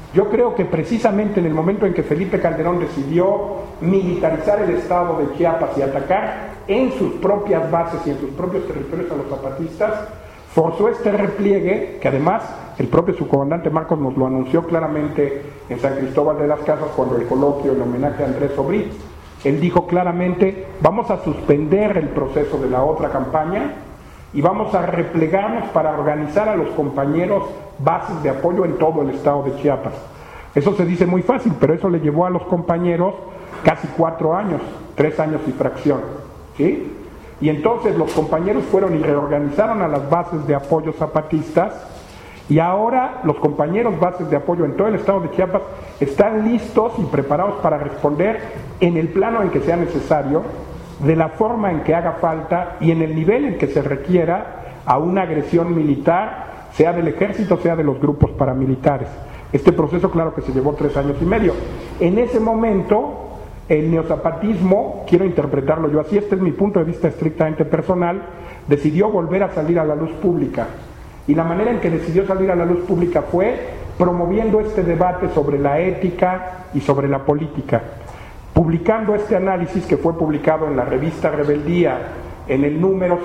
Yo creo que precisamente en el momento en que Felipe Calderón decidió militarizar el estado de Chiapas y atacar en sus propias bases y en sus propios territorios a los zapatistas, forzó este repliegue, que además el propio subcomandante Marcos nos lo anunció claramente en San Cristóbal de las Casas cuando el coloquio en homenaje a Andrés Obrí. Él dijo claramente, vamos a suspender el proceso de la otra campaña y vamos a replegarnos para organizar a los compañeros bases de apoyo en todo el estado de Chiapas. Eso se dice muy fácil, pero eso le llevó a los compañeros casi 4 años, 3 años y fracción, ¿sí? Y entonces los compañeros fueron y reorganizaron a las bases de apoyo zapatistas, y ahora los compañeros bases de apoyo en todo el estado de Chiapas están listos y preparados para responder en el plano en que sea necesario, de la forma en que haga falta y en el nivel en que se requiera a una agresión militar, sea del ejército, sea de los grupos paramilitares. Este proceso, claro que se llevó 3 años y medio. En ese momento, el neozapatismo, quiero interpretarlo yo así, este es mi punto de vista estrictamente personal, decidió volver a salir a la luz pública. Y la manera en que decidió salir a la luz pública fue promoviendo este debate sobre la ética y sobre la política, publicando este análisis que fue publicado en la revista Rebeldía en el número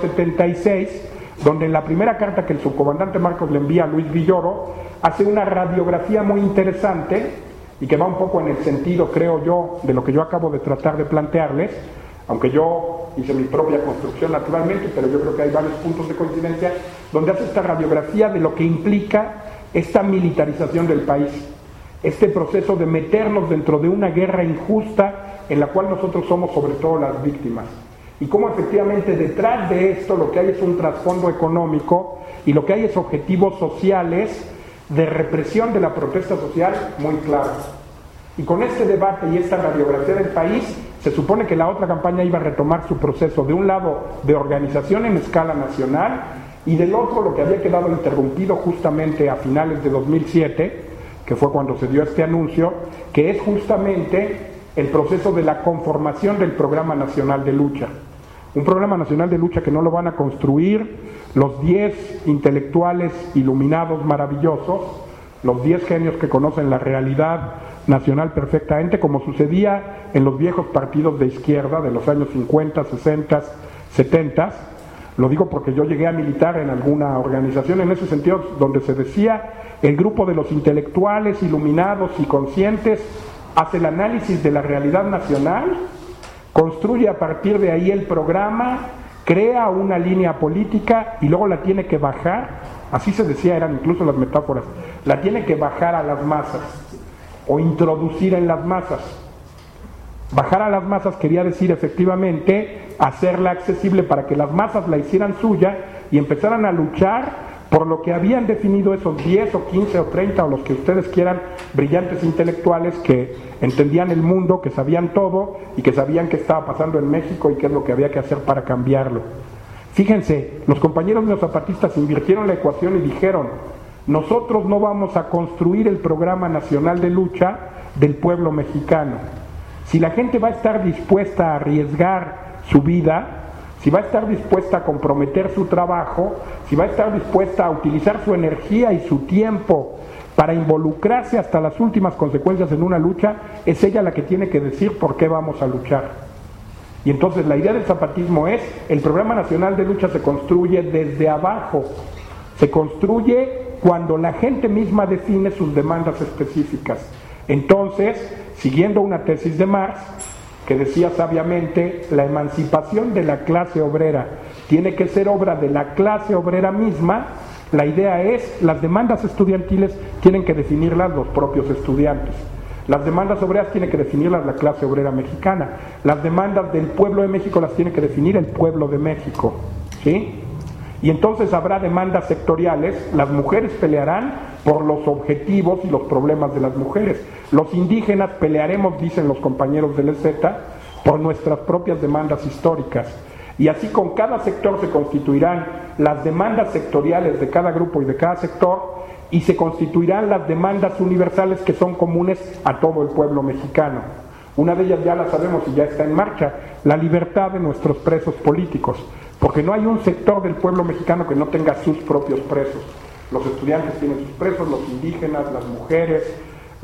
76, donde en la primera carta que el subcomandante Marcos le envía a Luis Villoro, hace una radiografía muy interesante y que va un poco en el sentido, creo yo, de lo que yo acabo de tratar de plantearles, aunque yo hice mi propia construcción naturalmente, pero yo creo que hay varios puntos de coincidencia, donde hace esta radiografía de lo que implica esta militarización del país, este proceso de meternos dentro de una guerra injusta en la cual nosotros somos sobre todo las víctimas, y cómo efectivamente detrás de esto lo que hay es un trasfondo económico y lo que hay es objetivos sociales de represión de la protesta social muy claros. Y con este debate y esta radiografía del país, se supone que la otra campaña iba a retomar su proceso, de un lado de organización en escala nacional y del otro lo que había quedado interrumpido justamente a finales de 2007, que fue cuando se dio este anuncio, que es justamente el proceso de la conformación del Programa Nacional de Lucha. Un Programa Nacional de Lucha que no lo van a construir los 10 intelectuales iluminados maravillosos, los 10 genios que conocen la realidad nacional perfectamente, como sucedía en los viejos partidos de izquierda de los años 50, 60, 70. Lo digo porque yo llegué a militar en alguna organización en ese sentido, donde se decía, el grupo de los intelectuales iluminados y conscientes hace el análisis de la realidad nacional, construye a partir de ahí el programa, crea una línea política y luego la tiene que bajar, así se decía, eran incluso las metáforas, la tiene que bajar a las masas o introducir en las masas. Bajar a las masas quería decir efectivamente hacerla accesible para que las masas la hicieran suya y empezaran a luchar por lo que habían definido esos 10 o 15 o 30 o los que ustedes quieran, brillantes intelectuales que entendían el mundo, que sabían todo y que sabían qué estaba pasando en México y qué es lo que había que hacer para cambiarlo. Fíjense, los compañeros neozapatistas invirtieron la ecuación y dijeron, nosotros no vamos a construir el Programa Nacional de Lucha del pueblo mexicano. Si la gente va a estar dispuesta a arriesgar su vida, si va a estar dispuesta a comprometer su trabajo, si va a estar dispuesta a utilizar su energía y su tiempo para involucrarse hasta las últimas consecuencias en una lucha, es ella la que tiene que decir por qué vamos a luchar. Y entonces la idea del zapatismo es, el Programa Nacional de Lucha se construye desde abajo, se construye cuando la gente misma define sus demandas específicas. Entonces, siguiendo una tesis de Marx, que decía sabiamente, la emancipación de la clase obrera tiene que ser obra de la clase obrera misma. La idea es, las demandas estudiantiles tienen que definirlas los propios estudiantes. Las demandas obreras tiene que definirlas la clase obrera mexicana. Las demandas del pueblo de México las tiene que definir el pueblo de México, ¿sí? Y entonces habrá demandas sectoriales, las mujeres pelearán por los objetivos y los problemas de las mujeres. Los indígenas pelearemos, dicen los compañeros del EZ, por nuestras propias demandas históricas. Y así con cada sector se constituirán las demandas sectoriales de cada grupo y de cada sector, y se constituirán las demandas universales que son comunes a todo el pueblo mexicano. Una de ellas ya la sabemos y ya está en marcha, la libertad de nuestros presos políticos, porque no hay un sector del pueblo mexicano que no tenga sus propios presos. Los estudiantes tienen sus presos, los indígenas, las mujeres,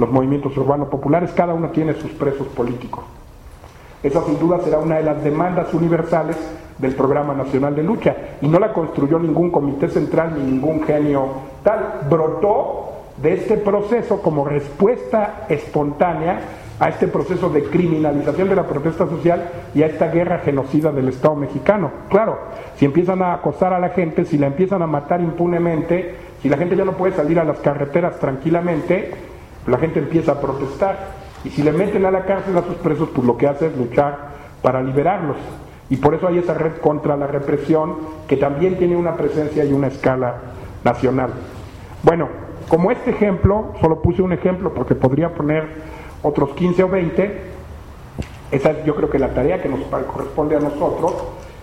los movimientos urbanos populares, cada uno tiene sus presos políticos. Esa sin duda será una de las demandas universales del Programa Nacional de Lucha, y no la construyó ningún comité central ni ningún genio tal, brotó de este proceso como respuesta espontánea a este proceso de criminalización de la protesta social y a esta guerra genocida del Estado mexicano. Claro, si empiezan a acosar a la gente, si la empiezan a matar impunemente, si la gente ya no puede salir a las carreteras tranquilamente, la gente empieza a protestar. Y si le meten a la cárcel a sus presos, pues lo que hace es luchar para liberarlos. Y por eso hay esa red contra la represión que también tiene una presencia y una escala nacional. Bueno, como este ejemplo, solo puse un ejemplo porque podría poner otros 15 o 20, esa es yo creo que la tarea que nos corresponde a nosotros.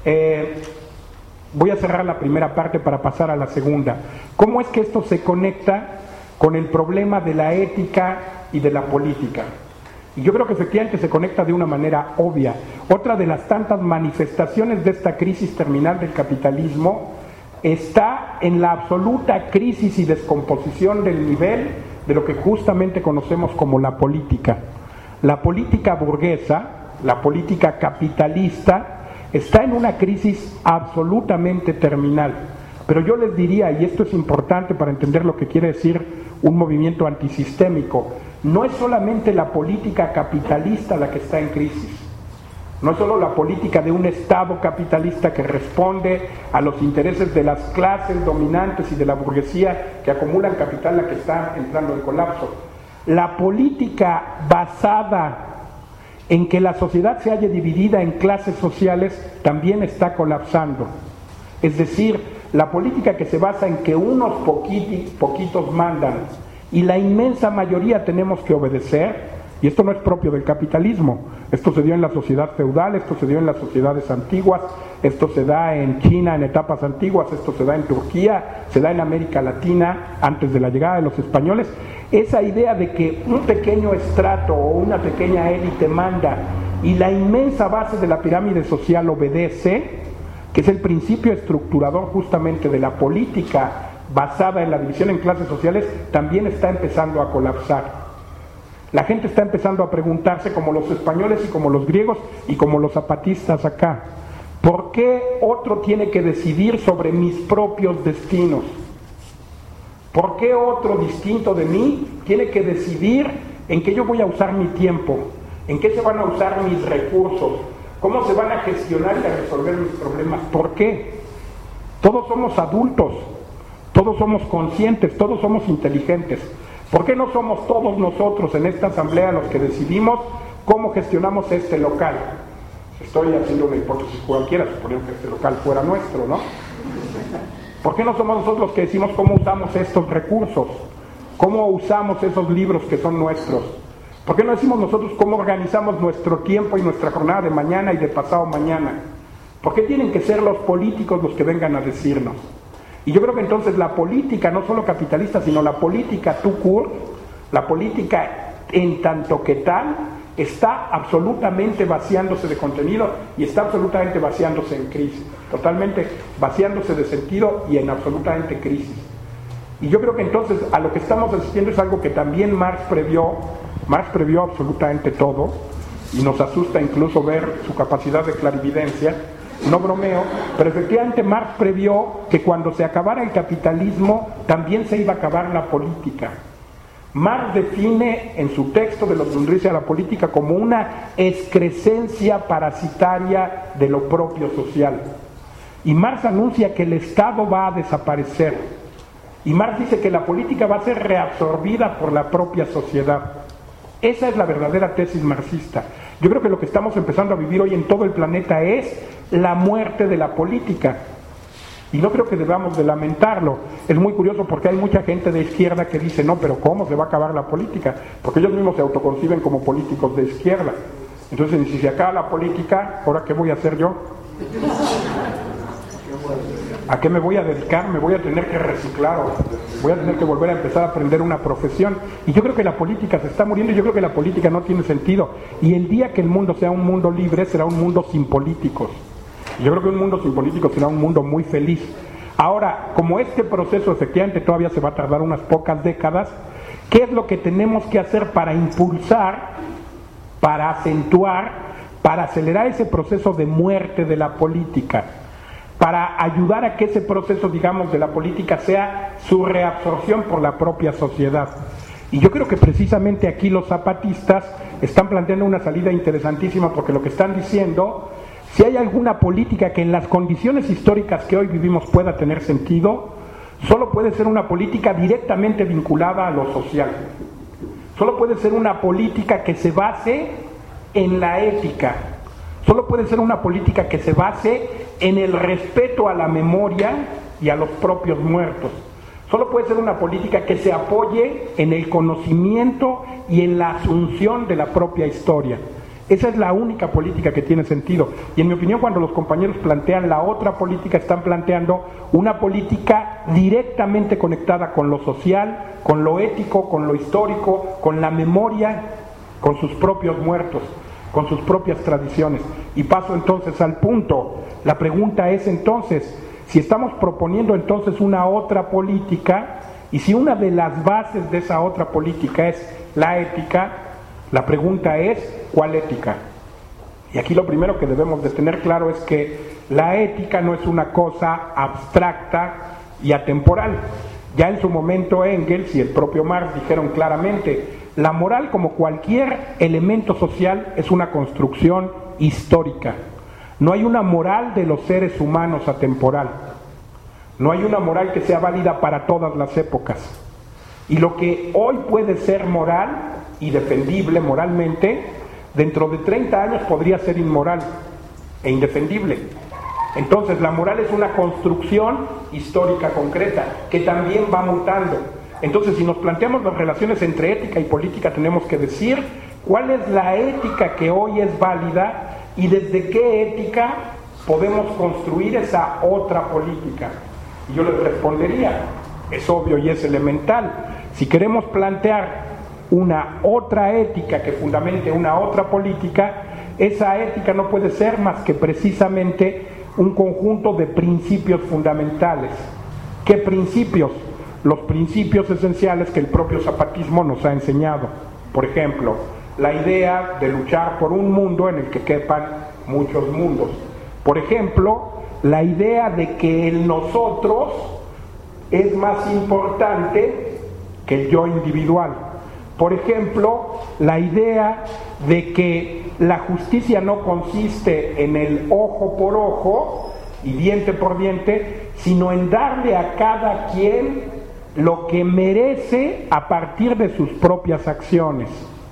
Voy a cerrar la primera parte para pasar a la segunda. ¿Cómo es que esto se conecta con el problema de la ética y de la política? Y yo creo que efectivamente se conecta de una manera obvia. Otra de las tantas manifestaciones de esta crisis terminal del capitalismo está en la absoluta crisis y descomposición del nivel de lo que justamente conocemos como la política. La política burguesa, la política capitalista, está en una crisis absolutamente terminal. Pero yo les diría, y esto es importante para entender lo que quiere decir un movimiento antisistémico, no es solamente la política capitalista la que está en crisis, no es solo la política de un Estado capitalista que responde a los intereses de las clases dominantes y de la burguesía que acumulan capital la que está entrando en colapso. La política basada en que la sociedad se haya dividida en clases sociales también está colapsando. Es decir, la política que se basa en que unos poquitos mandan y la inmensa mayoría tenemos que obedecer, y esto no es propio del capitalismo, esto se dio en la sociedad feudal, esto se dio en las sociedades antiguas, esto se da en China en etapas antiguas, esto se da en Turquía, se da en América Latina antes de la llegada de los españoles. Esa idea de que un pequeño estrato o una pequeña élite manda y la inmensa base de la pirámide social obedece, que es el principio estructurador justamente de la política basada en la división en clases sociales, también está empezando a colapsar. La gente está empezando a preguntarse, como los españoles y como los griegos y como los zapatistas acá, ¿por qué otro tiene que decidir sobre mis propios destinos? ¿Por qué otro distinto de mí tiene que decidir en qué yo voy a usar mi tiempo? ¿En qué se van a usar mis recursos? ¿Cómo se van a gestionar y a resolver mis problemas? ¿Por qué? Todos somos adultos, todos somos conscientes, todos somos inteligentes. ¿Por qué no somos todos nosotros en esta asamblea los que decidimos cómo gestionamos este local? Estoy haciendo una hipótesis cualquiera, suponiendo que este local fuera nuestro, ¿no? ¿Por qué no somos nosotros los que decimos cómo usamos estos recursos? ¿Cómo usamos esos libros que son nuestros? ¿Por qué no decimos nosotros cómo organizamos nuestro tiempo y nuestra jornada de mañana y de pasado mañana? ¿Por qué tienen que ser los políticos los que vengan a decirnos? Y yo creo que entonces la política, no solo capitalista, sino la política tout court, la política en tanto que tal, está absolutamente vaciándose de contenido y está absolutamente vaciándose en crisis, totalmente vaciándose de sentido y en absolutamente crisis. Y yo creo que entonces a lo que estamos asistiendo es algo que también Marx previó absolutamente todo, y nos asusta incluso ver su capacidad de clarividencia. No bromeo, pero efectivamente Marx previó que cuando se acabara el capitalismo también se iba a acabar la política. Marx define en su texto de los Grundrisse a la política como una excrescencia parasitaria de lo propio social. Y Marx anuncia que el Estado va a desaparecer. Y Marx dice que la política va a ser reabsorbida por la propia sociedad. Esa es la verdadera tesis marxista. Yo creo que lo que estamos empezando a vivir hoy en todo el planeta es la muerte de la política. Y no creo que debamos de lamentarlo. Es muy curioso porque hay mucha gente de izquierda que dice, no, pero ¿cómo se va a acabar la política? Porque ellos mismos se autoconciben como políticos de izquierda. Entonces, si se acaba la política, ¿ahora qué voy a hacer yo? ¿A qué me voy a dedicar? Me voy a tener que reciclar o voy a tener que volver a empezar a aprender una profesión. Y yo creo que la política se está muriendo y yo creo que la política no tiene sentido. Y el día que el mundo sea un mundo libre, será un mundo sin políticos. Y yo creo que un mundo sin políticos será un mundo muy feliz. Ahora, como este proceso efectivamente todavía se va a tardar unas pocas décadas, ¿Qué es lo que tenemos que hacer para impulsar, para acentuar, para acelerar ese proceso de muerte de la política? Para ayudar a que ese proceso, digamos, de la política sea su reabsorción por la propia sociedad. Y yo creo que precisamente aquí los zapatistas están planteando una salida interesantísima, porque lo que están diciendo, si hay alguna política que en las condiciones históricas que hoy vivimos pueda tener sentido, solo puede ser una política directamente vinculada a lo social. Solo puede ser una política que se base en la ética. Solo puede ser una política que se base en el respeto a la memoria y a los propios muertos. Solo puede ser una política que se apoye en el conocimiento y en la asunción de la propia historia. Esa es la única política que tiene sentido. Y en mi opinión, cuando los compañeros plantean la otra política, están planteando una política directamente conectada con lo social, con lo ético, con lo histórico, con la memoria, con sus propios muertos, con sus propias tradiciones. Y paso entonces al punto. La pregunta es entonces, si estamos proponiendo entonces una otra política, y si una de las bases de esa otra política es la ética, la pregunta es, ¿cuál ética? Y aquí lo primero que debemos de tener claro es que la ética no es una cosa abstracta y atemporal. Ya en su momento Engels y el propio Marx dijeron claramente, la moral, como cualquier elemento social, es una construcción histórica. No hay una moral de los seres humanos atemporal. No hay una moral que sea válida para todas las épocas. Y lo que hoy puede ser moral y defendible moralmente, dentro de 30 años podría ser inmoral e indefendible. Entonces la moral es una construcción histórica concreta que también va mutando. Entonces, si nos planteamos las relaciones entre ética y política, tenemos que decir cuál es la ética que hoy es válida y desde qué ética podemos construir esa otra política. Y yo les respondería, es obvio y es elemental, si queremos plantear una otra ética que fundamente una otra política, esa ética no puede ser más que precisamente un conjunto de principios fundamentales. ¿Qué principios? Los principios esenciales que el propio zapatismo nos ha enseñado. Por ejemplo, la idea de luchar por un mundo en el que quepan muchos mundos. Por ejemplo, la idea de que el nosotros es más importante que el yo individual. Por ejemplo, la idea de que la justicia no consiste en el ojo por ojo y diente por diente, sino en darle a cada quien lo que merece a partir de sus propias acciones.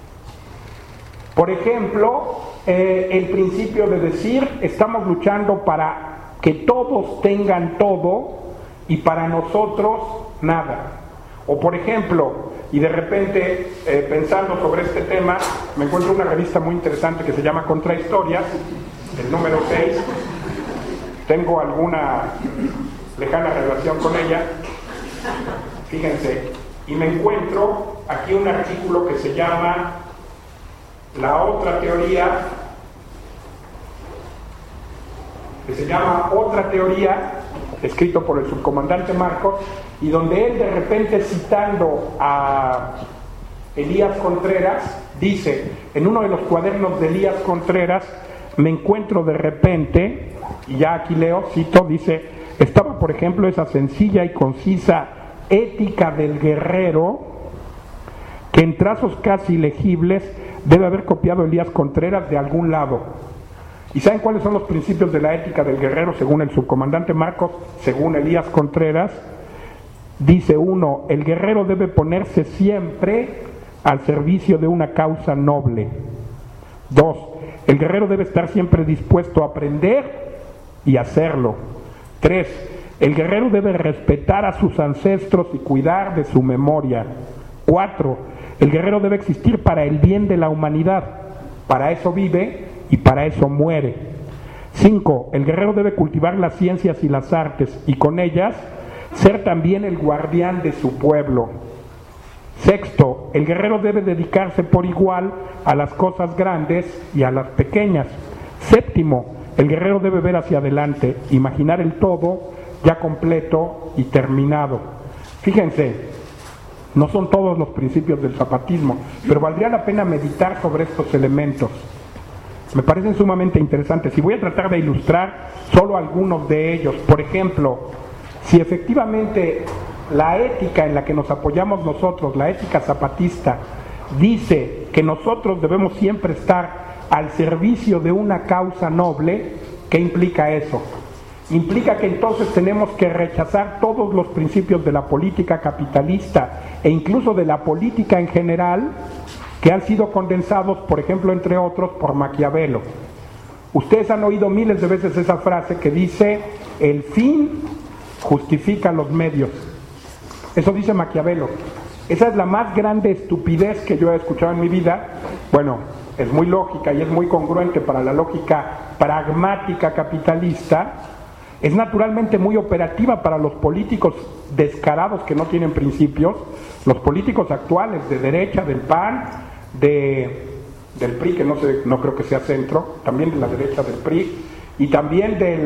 Por ejemplo, el principio de decir, estamos luchando para que todos tengan todo y para nosotros nada. O por ejemplo, y de repente pensando sobre este tema, me encuentro una revista muy interesante que se llama Contrahistorias, el número 6, tengo alguna lejana relación con ella, fíjense, y me encuentro aquí un artículo que se llama La otra teoría, Otra teoría, escrito por el subcomandante Marcos, y donde él de repente, citando a Elías Contreras, dice, en uno de los cuadernos de Elías Contreras, me encuentro de repente, y ya aquí leo, cito, dice, estaba por ejemplo esa sencilla y concisa ética del guerrero, que en trazos casi legibles debe haber copiado Elías Contreras de algún lado. ¿Y saben cuáles son los principios de la ética del guerrero según el subcomandante Marcos, según Elías Contreras? Dice uno, el guerrero debe ponerse siempre al servicio de una causa noble. 2, el guerrero debe estar siempre dispuesto a aprender y hacerlo. 3, el guerrero debe respetar a sus ancestros y cuidar de su memoria. 4, el guerrero debe existir para el bien de la humanidad. Para eso vive y para eso muere. 5, el guerrero debe cultivar las ciencias y las artes y con ellas ser también el guardián de su pueblo. 6, el guerrero debe dedicarse por igual a las cosas grandes y a las pequeñas. 7, el guerrero debe ver hacia adelante, imaginar el todo ya completo y terminado. Fíjense, no son todos los principios del zapatismo, pero valdría la pena meditar sobre estos elementos. Me parecen sumamente interesantes y voy a tratar de ilustrar solo algunos de ellos. Por ejemplo, si efectivamente la ética en la que nos apoyamos nosotros, la ética zapatista, dice que nosotros debemos siempre estar al servicio de una causa noble, ¿qué implica eso? Implica que entonces tenemos que rechazar todos los principios de la política capitalista e incluso de la política en general, que han sido condensados, por ejemplo, entre otros, por Maquiavelo. Ustedes han oído miles de veces esa frase que dice: el fin justifica los medios. Eso dice Maquiavelo. Esa es la más grande estupidez que yo he escuchado en mi vida. Bueno, es muy lógica y es muy congruente para la lógica pragmática capitalista. Es naturalmente muy operativa para los políticos descarados que no tienen principios, los políticos actuales de derecha, del PAN, del PRI, que no creo que sea centro, también de la derecha del PRI, y también de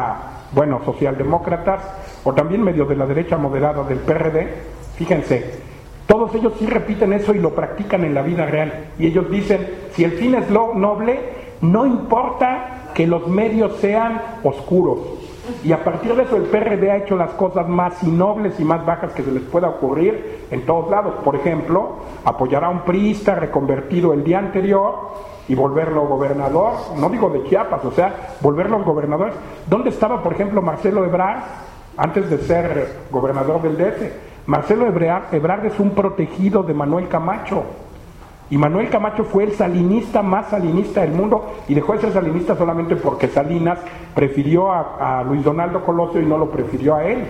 socialdemócratas, o también medio de la derecha moderada del PRD. Fíjense, todos ellos sí repiten eso y lo practican en la vida real, y ellos dicen: si el fin es noble, no importa que los medios sean oscuros. Y a partir de eso el PRD ha hecho las cosas más innobles y más bajas que se les pueda ocurrir en todos lados. Por ejemplo, apoyar a un priista reconvertido el día anterior y volverlo gobernador, no digo de Chiapas, o sea, volverlos gobernadores. ¿Dónde estaba, por ejemplo, Marcelo Ebrard antes de ser gobernador del DF? Marcelo Ebrard es un protegido de Manuel Camacho. Y Manuel Camacho fue el salinista más salinista del mundo, y dejó de ser salinista solamente porque Salinas prefirió a Luis Donaldo Colosio y no lo prefirió a él.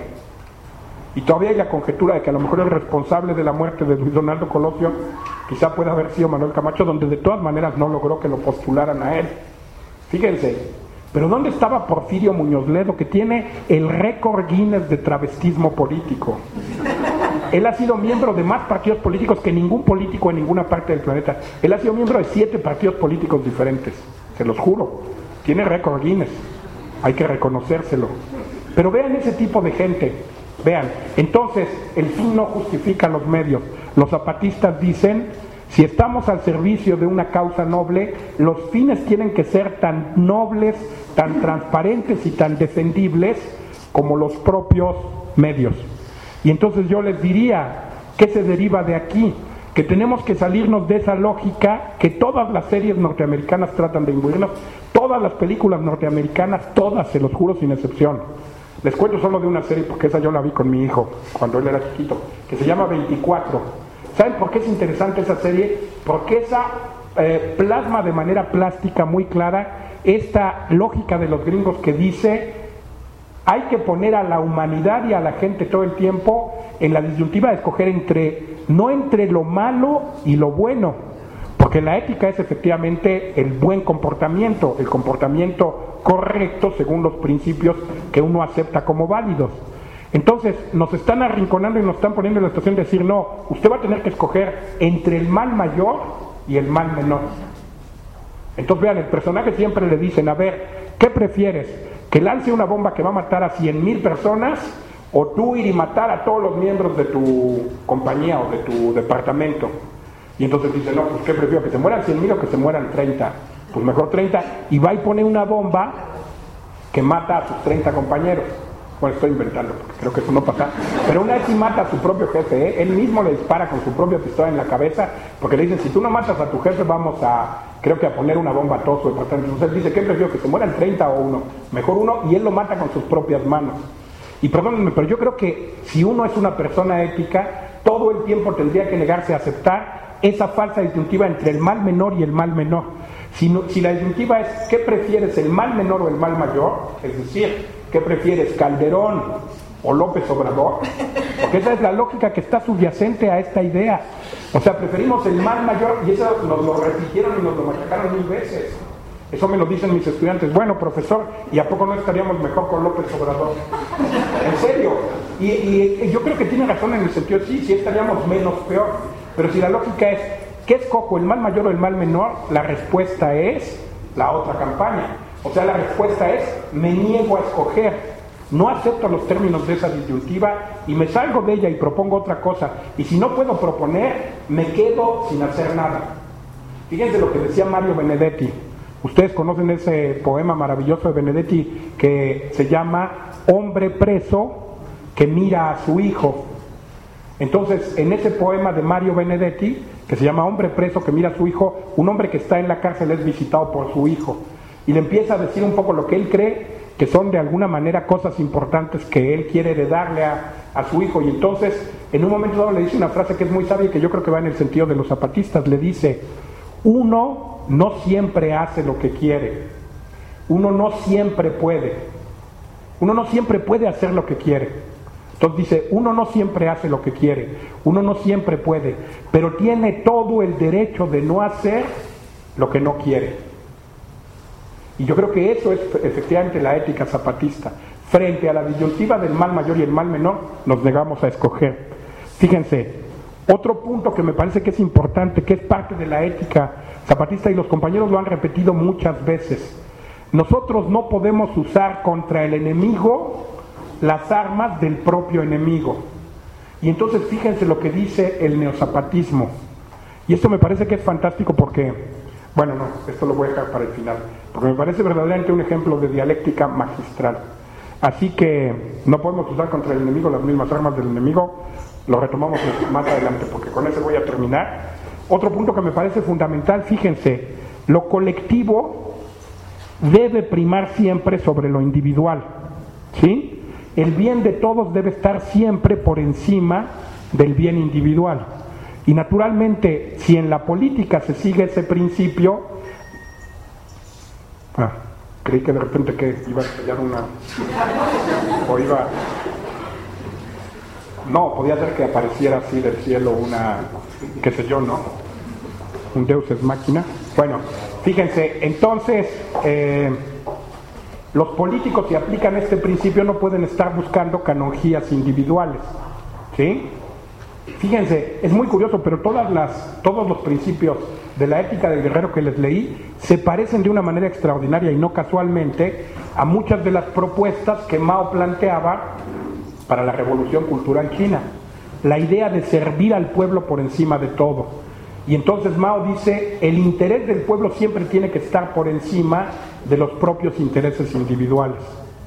Y todavía hay la conjetura de que a lo mejor el responsable de la muerte de Luis Donaldo Colosio quizá pueda haber sido Manuel Camacho, donde de todas maneras no logró que lo postularan a él. Fíjense, pero ¿dónde estaba Porfirio Muñoz Ledo, que tiene el récord Guinness de travestismo político? Él ha sido miembro de más partidos políticos que ningún político en ninguna parte del planeta. Él ha sido miembro de 7 partidos políticos diferentes, se los juro. Tiene récord Guinness, hay que reconocérselo. Pero vean ese tipo de gente, vean. Entonces, el fin no justifica los medios. Los zapatistas dicen: si estamos al servicio de una causa noble, los fines tienen que ser tan nobles, tan transparentes y tan defendibles como los propios medios. Y entonces yo les diría, ¿qué se deriva de aquí? Que tenemos que salirnos de esa lógica que todas las series norteamericanas tratan de imbuirnos, todas las películas norteamericanas, todas, se los juro sin excepción. Les cuento solo de una serie, porque esa yo la vi con mi hijo cuando él era chiquito, que se llama 24. ¿Saben por qué es interesante esa serie? Porque esa plasma de manera plástica muy clara esta lógica de los gringos que dice: hay que poner a la humanidad y a la gente todo el tiempo en la disyuntiva de escoger no entre lo malo y lo bueno, porque la ética es efectivamente el buen comportamiento, el comportamiento correcto según los principios que uno acepta como válidos. Entonces nos están arrinconando y nos están poniendo en la situación de decir: no, usted va a tener que escoger entre el mal mayor y el mal menor. Entonces vean, el personaje siempre le dicen: a ver, ¿qué prefieres? ¿Que lance una bomba que va a matar a 100,000 personas, o tú ir y matar a todos los miembros de tu compañía o de tu departamento? Y entonces dice: no, pues ¿qué prefiero? ¿Que se mueran 100,000 o que se mueran 30? Pues mejor 30. Y va y pone una bomba que mata a sus 30 compañeros. Bueno, estoy inventando, porque creo que eso no pasa. Pero una vez sí mata a su propio jefe, él mismo le dispara con su propia pistola en la cabeza, porque le dicen: si tú no matas a tu jefe, vamos a poner una bomba a todo su departamento. Entonces él dice: ¿qué prefiero? ¿Que se mueran 30 o uno? Mejor uno, y él lo mata con sus propias manos. Y perdónenme, pero yo creo que si uno es una persona ética, todo el tiempo tendría que negarse a aceptar esa falsa disyuntiva entre el mal menor y el mal menor. Si la disyuntiva es: ¿qué prefieres, el mal menor o el mal mayor? Es decir, ¿qué prefieres, Calderón o López Obrador? Porque esa es la lógica que está subyacente a esta idea. O sea, preferimos el mal mayor, y eso nos lo repitieron y nos lo machacaron 1000 veces. Eso me lo dicen mis estudiantes: bueno, profesor, ¿y a poco no estaríamos mejor con López Obrador? En serio. Y yo creo que tiene razón en el sentido, sí estaríamos menos peor. Pero si la lógica es: ¿qué escojo, el mal mayor o el mal menor? La respuesta es la otra campaña. O sea, la respuesta es: me niego a escoger. no acepto los términos de esa disyuntiva y me salgo de ella y propongo otra cosa. Y si no puedo proponer, me quedo sin hacer nada. Fíjense lo que decía Mario Benedetti. Ustedes conocen ese poema maravilloso de Benedetti que se llama Hombre preso que mira a su hijo. Entonces, en ese poema de Mario Benedetti, que se llama Hombre preso que mira a su hijo, un hombre que está en la cárcel es visitado por su hijo y le empieza a decir un poco lo que él cree que son de alguna manera cosas importantes que él quiere heredarle a su hijo. Y entonces, en un momento dado le dice una frase que es muy sabia y que yo creo que va en el sentido de los zapatistas. Le dice: uno no siempre hace lo que quiere, uno no siempre puede hacer lo que quiere. Entonces dice, uno no siempre hace lo que quiere, uno no siempre puede, pero tiene todo el derecho de no hacer lo que no quiere. Y yo creo que eso es efectivamente la ética zapatista. Frente a la disyuntiva del mal mayor y el mal menor, nos negamos a escoger. Fíjense, otro punto que me parece que es importante, que es parte de la ética zapatista, y los compañeros lo han repetido muchas veces: nosotros no podemos usar contra el enemigo las armas del propio enemigo. Y entonces fíjense lo que dice el neozapatismo, y esto me parece que es fantástico porque, bueno, no, esto lo voy a dejar para el final, porque me parece verdaderamente un ejemplo de dialéctica magistral. Así que no podemos usar contra el enemigo las mismas armas del enemigo. Lo retomamos más adelante porque con eso voy a terminar. Otro punto que me parece fundamental, fíjense, lo colectivo debe primar siempre sobre lo individual, ¿sí? El bien de todos debe estar siempre por encima del bien individual. Y naturalmente, si en la política se sigue ese principio... creí que de repente que iba a estallar una... o iba... No, podía ser que apareciera así del cielo una... qué sé yo, ¿no? Un Deus ex machina. Bueno, fíjense, entonces... los políticos, si aplican este principio, no pueden estar buscando canonjías individuales, ¿sí? Fíjense, es muy curioso, pero todos los principios de la ética del guerrero que les leí se parecen de una manera extraordinaria y no casualmente a muchas de las propuestas que Mao planteaba para la revolución cultural china. La idea de servir al pueblo por encima de todo. Y entonces Mao dice, el interés del pueblo siempre tiene que estar por encima de los propios intereses individuales.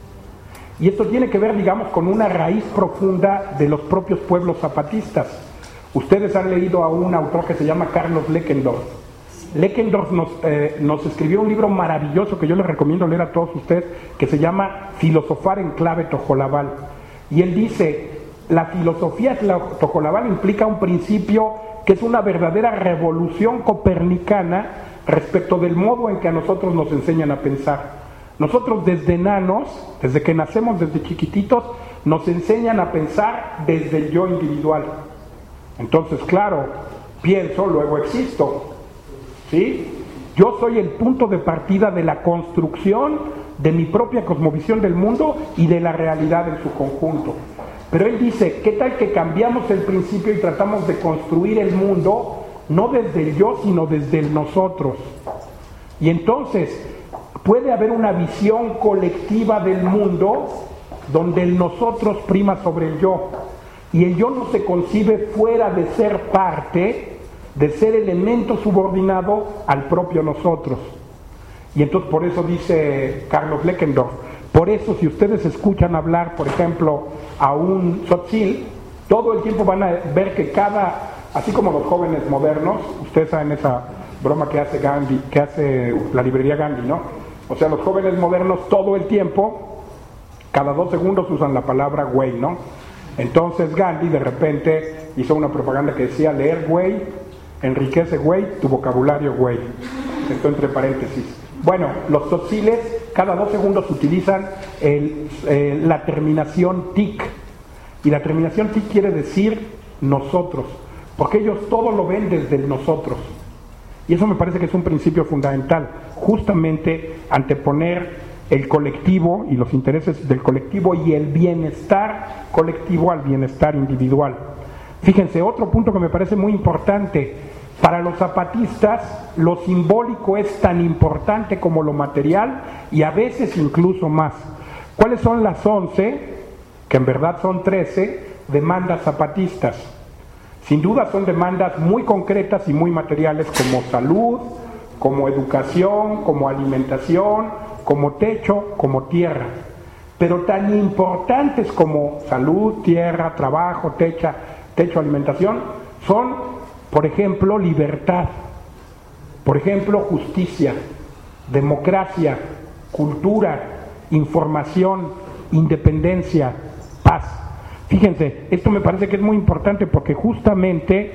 Y esto tiene que ver, digamos, con una raíz profunda de los propios pueblos zapatistas. Ustedes han leído a un autor que se llama Carlos Leckendorf. Leckendorf nos escribió un libro maravilloso que yo les recomiendo leer a todos ustedes, que se llama Filosofar en clave tojolabal. Y él dice, la filosofía tojolabal implica un principio que es una verdadera revolución copernicana respecto del modo en que a nosotros nos enseñan a pensar. Nosotros desde enanos, desde que nacemos, desde chiquititos, nos enseñan a pensar desde el yo individual. Entonces, claro, pienso, luego existo, ¿sí? Yo soy el punto de partida de la construcción de mi propia cosmovisión del mundo y de la realidad en su conjunto. Pero él dice, ¿qué tal que cambiamos el principio y tratamos de construir el mundo no desde el yo, sino desde el nosotros? Y entonces puede haber una visión colectiva del mundo donde el nosotros prima sobre el yo. Y el yo no se concibe fuera de ser parte, de ser elemento subordinado al propio nosotros. Y entonces por eso dice Carlos Leckendorf, por eso si ustedes escuchan hablar, por ejemplo, a un tzotzil, todo el tiempo van a ver que así como los jóvenes modernos, ustedes saben esa broma que hace Gandhi, que hace la librería Gandhi, ¿no? O sea, los jóvenes modernos todo el tiempo, cada 2 segundos usan la palabra güey, ¿no? Entonces Gandhi de repente hizo una propaganda que decía, leer güey enriquece güey, tu vocabulario güey. Esto entre paréntesis. Bueno, los tzotziles cada 2 segundos utilizan la terminación tic. Y la terminación tic quiere decir nosotros, porque ellos todo lo ven desde el nosotros. Y eso me parece que es un principio fundamental, justamente anteponer el colectivo y los intereses del colectivo y el bienestar colectivo al bienestar individual. Fíjense, otro punto que me parece muy importante, para los zapatistas lo simbólico es tan importante como lo material y a veces incluso más. ¿Cuáles son las 11, que en verdad son 13, demandas zapatistas? Sin duda son demandas muy concretas y muy materiales, como salud, como educación, como alimentación, como techo, como tierra. Pero tan importantes como salud, tierra, trabajo, techo, alimentación, son, por ejemplo, libertad, por ejemplo, justicia, democracia, cultura, información, independencia, paz. Fíjense, esto me parece que es muy importante porque justamente,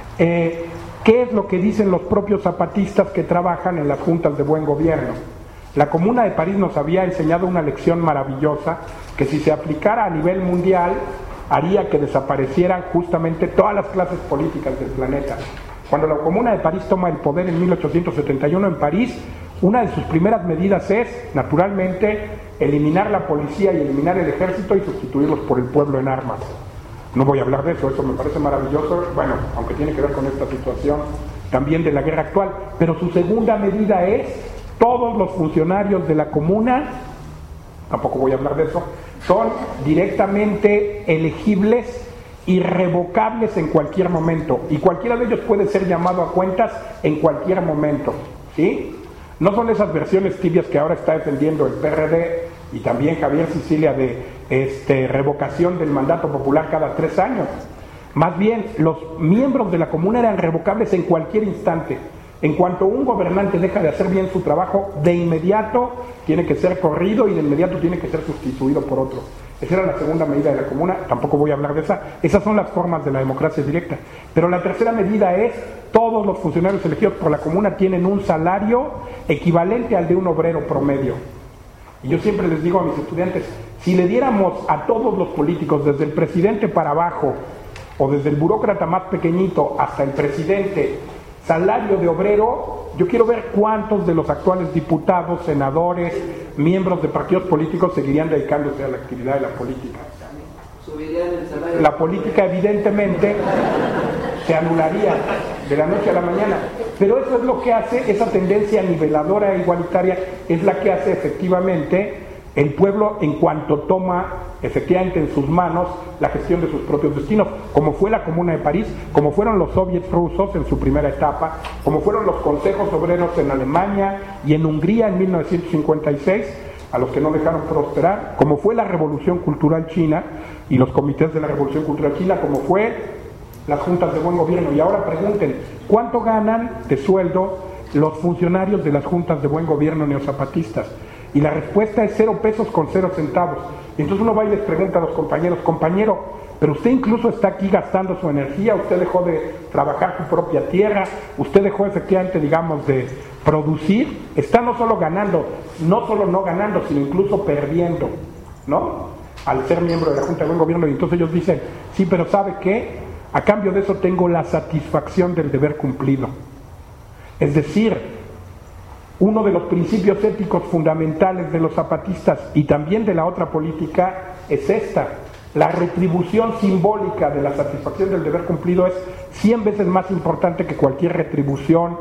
¿qué es lo que dicen los propios zapatistas que trabajan en las juntas de buen gobierno? La Comuna de París nos había enseñado una lección maravillosa que si se aplicara a nivel mundial haría que desaparecieran justamente todas las clases políticas del planeta. Cuando la Comuna de París toma el poder en 1871 en París, una de sus primeras medidas es, naturalmente, eliminar la policía y eliminar el ejército y sustituirlos por el pueblo en armas. No voy a hablar de eso, eso me parece maravilloso, bueno, aunque tiene que ver con esta situación también de la guerra actual, pero su segunda medida es todos los funcionarios de la comuna, tampoco voy a hablar de eso, son directamente elegibles, irrevocables en cualquier momento, y cualquiera de ellos puede ser llamado a cuentas en cualquier momento, ¿sí? No son esas versiones tibias que ahora está defendiendo el PRD y también Javier Sicilia de revocación del mandato popular cada 3 años. Más bien, los miembros de la comuna eran revocables en cualquier instante. En cuanto un gobernante deja de hacer bien su trabajo, de inmediato tiene que ser corrido y de inmediato tiene que ser sustituido por otro. Esa era la segunda medida de la comuna, tampoco voy a hablar de esa. Esas son las formas de la democracia directa. Pero la tercera medida es, todos los funcionarios elegidos por la comuna tienen un salario equivalente al de un obrero promedio. Y yo siempre les digo a mis estudiantes, si le diéramos a todos los políticos, desde el presidente para abajo, o desde el burócrata más pequeñito hasta el presidente, salario de obrero, yo quiero ver cuántos de los actuales diputados, senadores, miembros de partidos políticos seguirían dedicándose a la actividad de la política. Subirían el salario. La política evidentemente se anularía de la noche a la mañana, pero eso es lo que hace, esa tendencia niveladora e igualitaria es la que hace efectivamente el pueblo en cuanto toma efectivamente en sus manos la gestión de sus propios destinos, como fue la Comuna de París, como fueron los soviets rusos en su primera etapa, como fueron los consejos obreros en Alemania y en Hungría en 1956, a los que no dejaron prosperar, como fue la Revolución Cultural China y los comités de la Revolución Cultural China, como fue las juntas de buen gobierno. Y ahora pregunten, ¿cuánto ganan de sueldo los funcionarios de las juntas de buen gobierno neozapatistas? Y la respuesta es 0 pesos con 0 centavos. Y entonces uno va y les pregunta a los compañeros, compañero, pero usted incluso está aquí gastando su energía, usted dejó de trabajar su propia tierra, usted dejó efectivamente, digamos, de producir, está no solo ganando, no solo no ganando, sino incluso perdiendo, ¿no? Al ser miembro de la Junta de Buen Gobierno. Y entonces ellos dicen, sí, pero ¿sabe qué? A cambio de eso tengo la satisfacción del deber cumplido. Es decir, uno de los principios éticos fundamentales de los zapatistas y también de la otra política es esta: la retribución simbólica de la satisfacción del deber cumplido es 100 veces más importante que cualquier retribución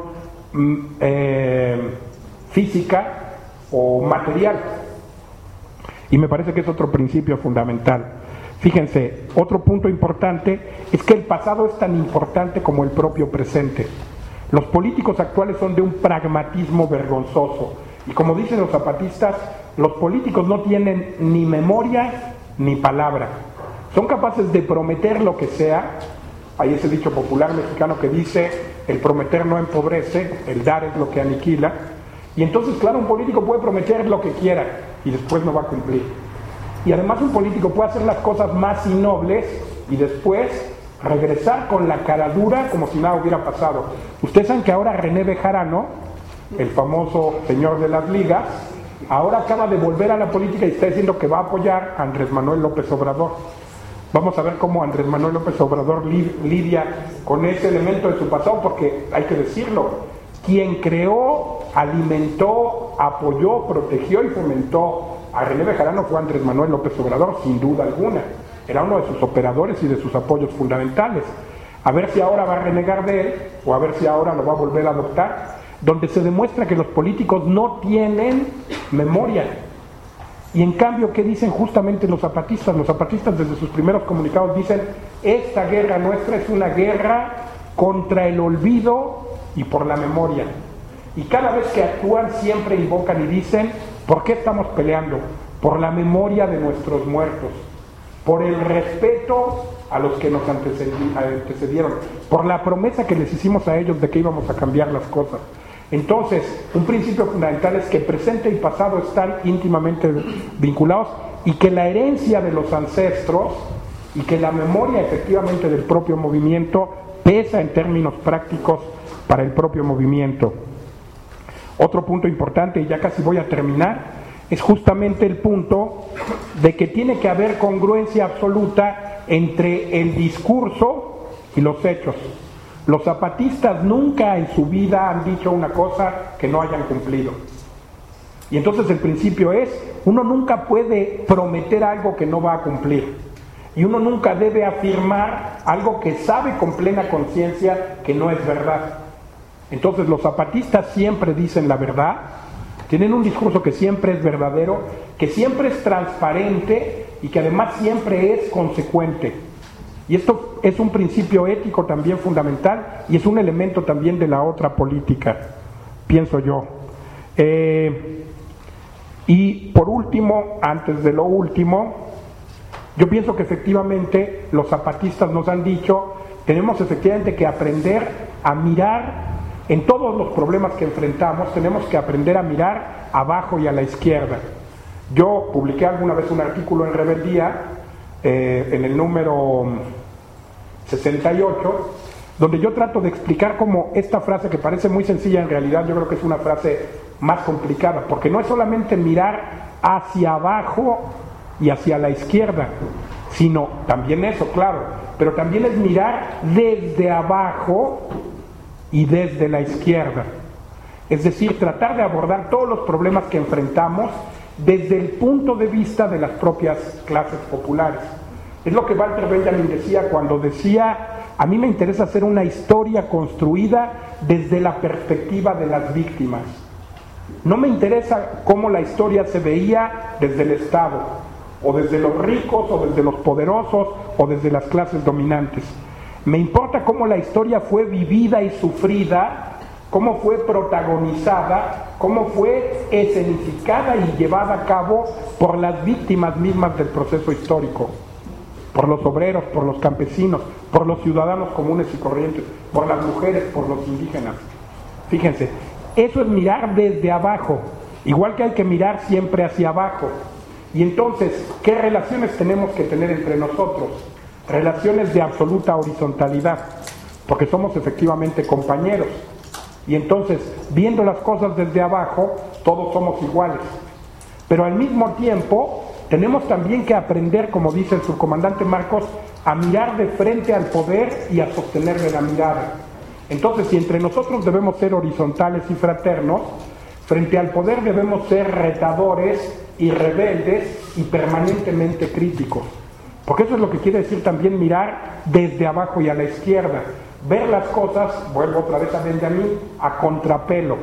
física o material. Y me parece que es otro principio fundamental. Fíjense, otro punto importante es que el pasado es tan importante como el propio presente. Los políticos actuales son de un pragmatismo vergonzoso. Y como dicen los zapatistas, los políticos no tienen ni memoria ni palabra. Son capaces de prometer lo que sea. Hay ese dicho popular mexicano que dice, el prometer no empobrece, el dar es lo que aniquila. Y entonces, claro, un político puede prometer lo que quiera y después no va a cumplir. Y además un político puede hacer las cosas más innobles y después regresar con la cara dura como si nada hubiera pasado. Ustedes saben que ahora René Bejarano, el famoso señor de las ligas, ahora acaba de volver a la política y está diciendo que va a apoyar a Andrés Manuel López Obrador. Vamos a ver cómo Andrés Manuel López Obrador lidia con ese elemento de su pasado, porque hay que decirlo, quien creó, alimentó, apoyó, protegió y fomentó a René Bejarano fue Andrés Manuel López Obrador, sin duda alguna. Era uno de sus operadores y de sus apoyos fundamentales. A ver si ahora va a renegar de él, o a ver si ahora lo va a volver a adoptar, donde se demuestra que los políticos no tienen memoria. Y en cambio, ¿qué dicen justamente los zapatistas? Los zapatistas desde sus primeros comunicados dicen, esta guerra nuestra es una guerra contra el olvido y por la memoria. Y cada vez que actúan siempre invocan y dicen, ¿por qué estamos peleando? Por la memoria de nuestros muertos, por el respeto a los que nos antecedieron, por la promesa que les hicimos a ellos de que íbamos a cambiar las cosas. Entonces, un principio fundamental es que presente y pasado están íntimamente vinculados y que la herencia de los ancestros y que la memoria efectivamente del propio movimiento pesa en términos prácticos para el propio movimiento. Otro punto importante, y ya casi voy a terminar, es justamente el punto de que tiene que haber congruencia absoluta entre el discurso y los hechos. Los zapatistas nunca en su vida han dicho una cosa que no hayan cumplido. Y entonces el principio es, uno nunca puede prometer algo que no va a cumplir. Y uno nunca debe afirmar algo que sabe con plena conciencia que no es verdad. Entonces los zapatistas siempre dicen la verdad, tienen un discurso que siempre es verdadero, que siempre es transparente y que además siempre es consecuente. Y esto es un principio ético también fundamental y es un elemento también de la otra política, pienso yo. Y por último, antes de lo último, yo pienso que efectivamente los zapatistas nos han dicho, tenemos efectivamente que aprender a mirar en todos los problemas que enfrentamos, tenemos que aprender a mirar abajo y a la izquierda. Yo publiqué alguna vez un artículo en Rebeldía, en el número 68, donde yo trato de explicar cómo esta frase, que parece muy sencilla, en realidad yo creo que es una frase más complicada, porque no es solamente mirar hacia abajo y hacia la izquierda, sino también eso, claro, pero también es mirar desde abajo y desde la izquierda. Es decir, tratar de abordar todos los problemas que enfrentamos desde el punto de vista de las propias clases populares. Es lo que Walter Benjamin decía cuando decía, a mí me interesa hacer una historia construida desde la perspectiva de las víctimas. No me interesa cómo la historia se veía desde el Estado, o desde los ricos, o desde los poderosos, o desde las clases dominantes. Me importa cómo la historia fue vivida y sufrida, cómo fue protagonizada, cómo fue escenificada y llevada a cabo por las víctimas mismas del proceso histórico, por los obreros, por los campesinos, por los ciudadanos comunes y corrientes, por las mujeres, por los indígenas. Fíjense, eso es mirar desde abajo, igual que hay que mirar siempre hacia abajo. Y entonces, ¿qué relaciones tenemos que tener entre nosotros? Relaciones de absoluta horizontalidad, porque somos efectivamente compañeros. Y entonces, viendo las cosas desde abajo, todos somos iguales. Pero al mismo tiempo, tenemos también que aprender, como dice el subcomandante Marcos, a mirar de frente al poder y a sostenerle la mirada. Entonces, si entre nosotros debemos ser horizontales y fraternos, frente al poder debemos ser retadores y rebeldes y permanentemente críticos. Porque eso es lo que quiere decir también mirar desde abajo y a la izquierda. Ver las cosas, vuelvo otra vez a Benjamin, a contrapelo.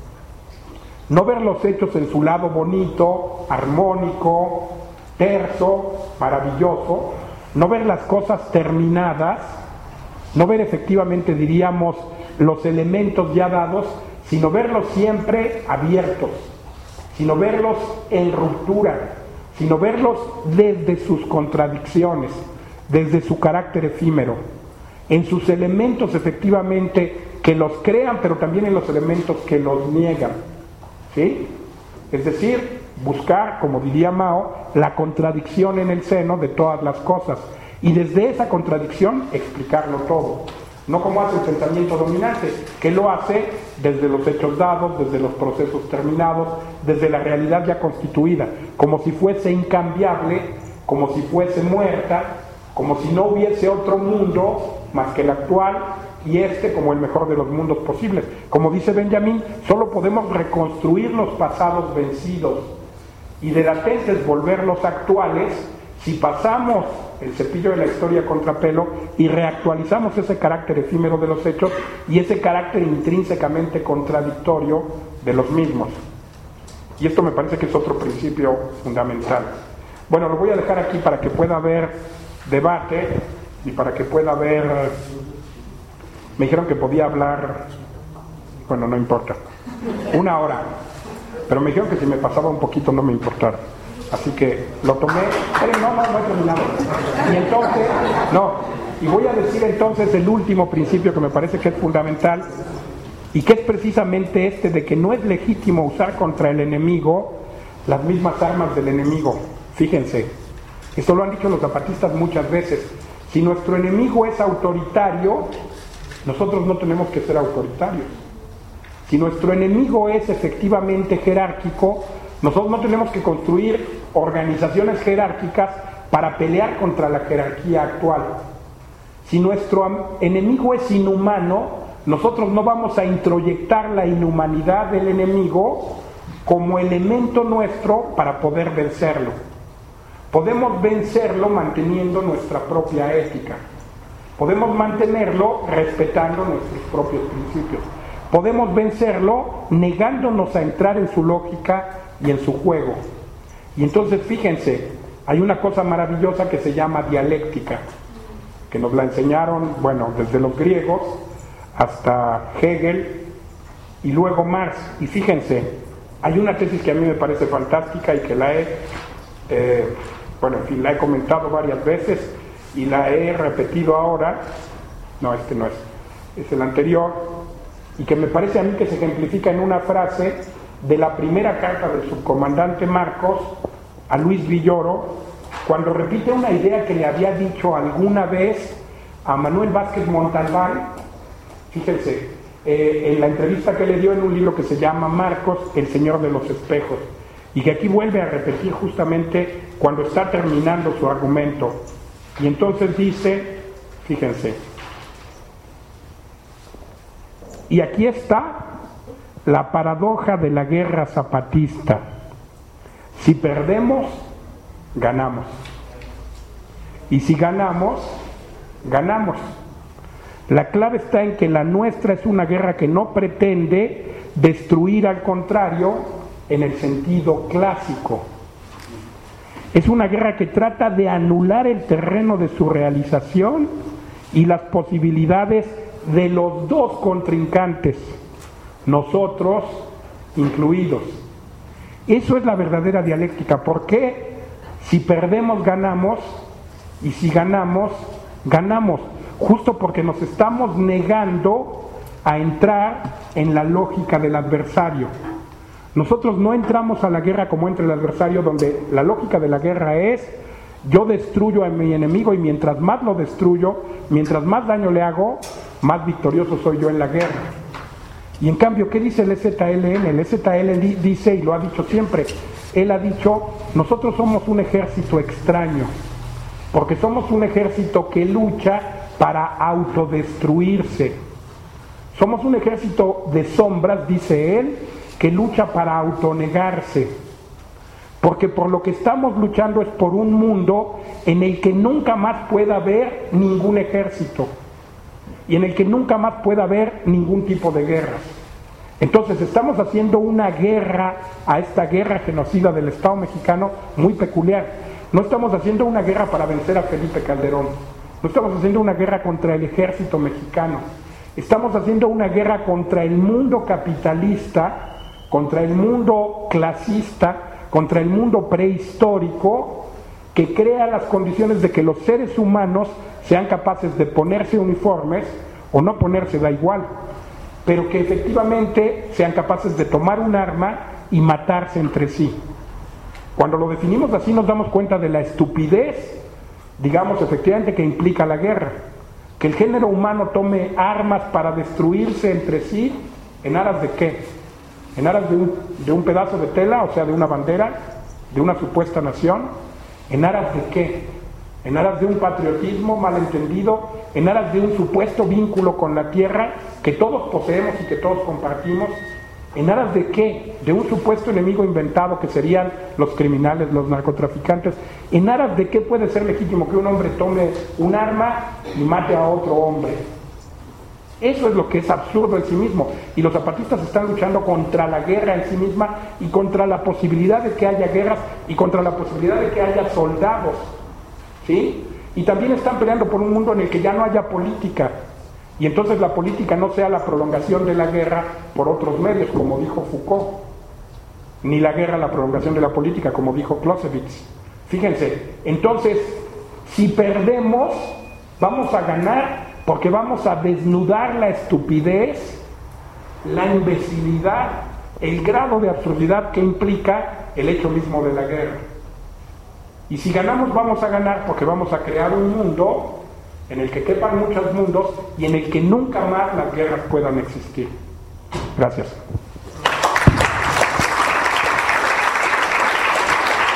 No ver los hechos en su lado bonito, armónico, terso, maravilloso. No ver las cosas terminadas. No ver efectivamente, diríamos, los elementos ya dados, sino verlos siempre abiertos, sino verlos en ruptura, sino verlos desde sus contradicciones, desde su carácter efímero, en sus elementos efectivamente que los crean, pero también en los elementos que los niegan, ¿sí? Es decir, buscar, como diría Mao, la contradicción en el seno de todas las cosas, y desde esa contradicción explicarlo todo. No como hace el pensamiento dominante, que lo hace desde los hechos dados, desde los procesos terminados, desde la realidad ya constituida, como si fuese incambiable, como si fuese muerta, como si no hubiese otro mundo más que el actual, y este como el mejor de los mundos posibles. Como dice Benjamin, solo podemos reconstruir los pasados vencidos y de latentes volverlos actuales si pasamos el cepillo de la historia a contrapelo y reactualizamos ese carácter efímero de los hechos y ese carácter intrínsecamente contradictorio de los mismos. Y esto me parece que es otro principio fundamental. Bueno, lo voy a dejar aquí para que pueda haber debate y para que pueda haber... Me dijeron que podía hablar, bueno, no importa, 1 hora, pero me dijeron que si me pasaba un poquito no me importara. Así que lo tomé, pero no he terminado. Y entonces, y voy a decir entonces el último principio que me parece que es fundamental, y que es precisamente este de que no es legítimo usar contra el enemigo las mismas armas del enemigo. Fíjense, esto lo han dicho los zapatistas muchas veces. Si nuestro enemigo es autoritario, nosotros no tenemos que ser autoritarios. Si nuestro enemigo es efectivamente jerárquico, nosotros no tenemos que construir organizaciones jerárquicas para pelear contra la jerarquía actual. Si nuestro enemigo es inhumano, nosotros no vamos a introyectar la inhumanidad del enemigo como elemento nuestro para poder vencerlo. Podemos vencerlo manteniendo nuestra propia ética. Podemos mantenerlo respetando nuestros propios principios. Podemos vencerlo negándonos a entrar en su lógica y en su juego. Y entonces fíjense, hay una cosa maravillosa que se llama dialéctica, que nos la enseñaron, bueno, desde los griegos hasta Hegel y luego Marx. Y fíjense, hay una tesis que a mí me parece fantástica y que la la he comentado varias veces y la he repetido ahora. No, este no es el anterior, y que me parece a mí que se ejemplifica en una frase de la primera carta del subcomandante Marcos a Luis Villoro, cuando repite una idea que le había dicho alguna vez a Manuel Vázquez Montalbán. Fíjense, en la entrevista que le dio en un libro que se llama Marcos, el Señor de los Espejos, y que aquí vuelve a repetir justamente cuando está terminando su argumento. Y entonces dice, fíjense, y aquí está la paradoja de la guerra zapatista: si perdemos, ganamos, y si ganamos, ganamos. La clave está en que la nuestra es una guerra que no pretende destruir, al contrario, en el sentido clásico. Es una guerra que trata de anular el terreno de su realización y las posibilidades de los dos contrincantes, nosotros incluidos. Eso es la verdadera dialéctica. ¿Por qué? Si perdemos, ganamos, y si ganamos, ganamos. Justo porque nos estamos negando a entrar en la lógica del adversario. Nosotros no entramos a la guerra como entra el adversario, donde la lógica de la guerra es: yo destruyo a mi enemigo y mientras más lo destruyo, mientras más daño le hago, más victorioso soy yo en la guerra. Y en cambio, ¿qué dice el EZLN? El EZLN dice, y lo ha dicho siempre, él ha dicho: nosotros somos un ejército extraño, porque somos un ejército que lucha para autodestruirse. Somos un ejército de sombras, dice él, que lucha para autonegarse. Porque por lo que estamos luchando es por un mundo en el que nunca más pueda haber ningún ejército y en el que nunca más pueda haber ningún tipo de guerra. Entonces estamos haciendo una guerra a esta guerra genocida del Estado mexicano muy peculiar. No estamos haciendo una guerra para vencer a Felipe Calderón. No estamos haciendo una guerra contra el ejército mexicano. Estamos haciendo una guerra contra el mundo capitalista, contra el mundo clasista, contra el mundo prehistórico, que crea las condiciones de que los seres humanos sean capaces de ponerse uniformes o no ponerse, da igual, pero que efectivamente sean capaces de tomar un arma y matarse entre sí. Cuando lo definimos así nos damos cuenta de la estupidez, digamos, efectivamente, que implica la guerra. Que el género humano tome armas para destruirse entre sí, ¿en aras de qué? ¿En aras de un pedazo de tela, o sea, de una bandera, de una supuesta nación? ¿En aras de qué? ¿En aras de un patriotismo malentendido? ¿En aras de un supuesto vínculo con la tierra que todos poseemos y que todos compartimos? ¿En aras de qué? ¿De un supuesto enemigo inventado que serían los criminales, los narcotraficantes? ¿En aras de qué puede ser legítimo que un hombre tome un arma y mate a otro hombre? Eso es lo que es absurdo en sí mismo. Y los zapatistas están luchando contra la guerra en sí misma y contra la posibilidad de que haya guerras y contra la posibilidad de que haya soldados. ¿Sí? Y también están peleando por un mundo en el que ya no haya política. Y entonces la política no sea la prolongación de la guerra por otros medios, como dijo Foucault. Ni la guerra la prolongación de la política, como dijo Clausewitz. Fíjense, entonces, si perdemos, vamos a ganar porque vamos a desnudar la estupidez, la imbecilidad, el grado de absurdidad que implica el hecho mismo de la guerra. Y si ganamos, vamos a ganar porque vamos a crear un mundo en el que quepan muchos mundos y en el que nunca más las guerras puedan existir. Gracias.